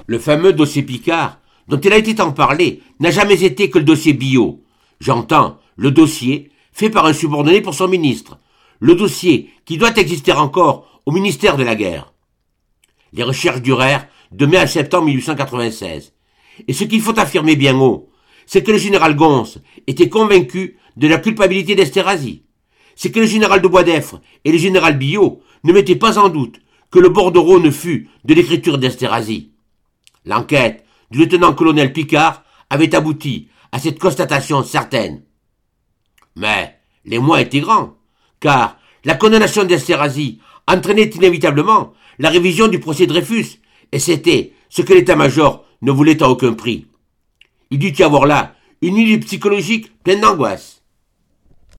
Le fameux dossier Picard, dont il a été tant parlé, n'a jamais été que le dossier Biot. J'entends le dossier fait par un subordonné pour son ministre. Le dossier qui doit exister encore au ministère de la Guerre. Les recherches durèrent de mai à septembre 1896. Et ce qu'il faut affirmer bien haut, c'est que le général Gons était convaincu de la culpabilité d'Esterhazy. C'est que le général de Boisdeffre et le général Biot ne mettaient pas en doute que le bordereau ne fût de l'écriture d'Esterhazy. L'enquête du lieutenant-colonel Picard avait abouti à cette constatation certaine. Mais les mois étaient grands, car la condamnation d'Esterhazy entraînait inévitablement la révision du procès Dreyfus, et c'était ce que l'état-major ne voulait à aucun prix. Il dut y avoir là une île psychologique pleine d'angoisse.